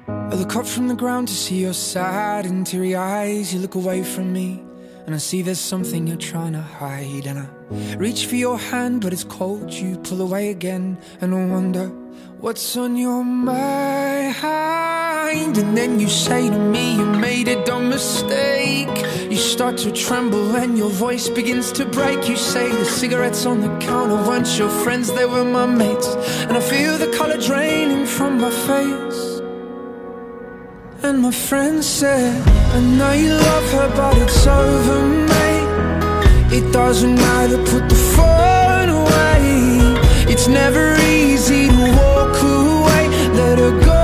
I look up from the ground to see your sad and teary eyes. You look away from me and I see there's something you're trying to hide. And I reach for your hand but it's cold, you pull away again. And I wonder what's on your mind. And then you say to me you made a dumb mistake. You start to tremble and your voice begins to break. You say the cigarettes on the counter weren't your friends, they were my mates. And I feel the color draining from my face. And my friend said, I know you love her but it's over, mate. It doesn't matter, put the phone away. It's never easy to walk away. Let her go,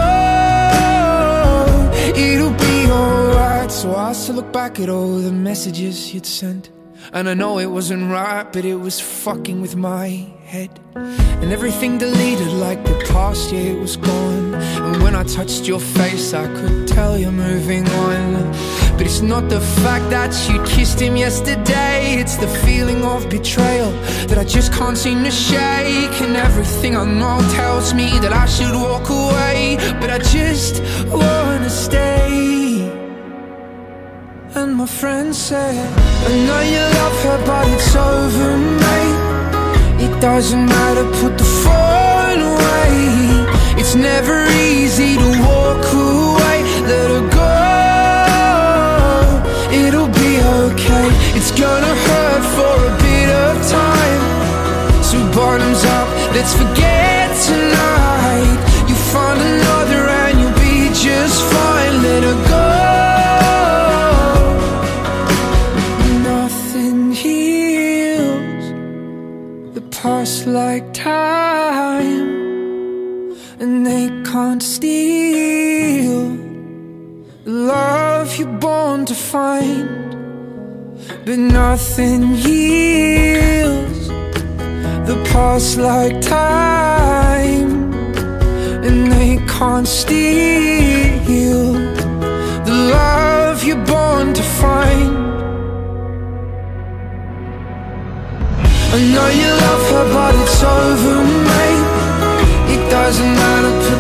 it'll be alright. So I still look back at all the messages you'd sent, and I know it wasn't right, but it was fucking with my head. And everything deleted like the past, yeah, it was gone. And when I touched your face, I could tell you're moving on. But it's not the fact that you kissed him yesterday, it's the feeling of betrayal that I just can't seem to shake. And everything I know tells me that I should walk away, but I just wanna stay. And my friend said, I know you love her but it's over, mate. It doesn't matter, put the phone away. It's never easy to walk away. Let her go, it'll be okay. It's gonna hurt for a bit of time. So bottoms up, let's forget tonight. You find another and you'll be just fine. Let her go. Past like time, and they can't steal the love you're born to find. But nothing heals the past like time, and they can't steal the love you're born to find. I know you love her but it's over, mate. It doesn't matter.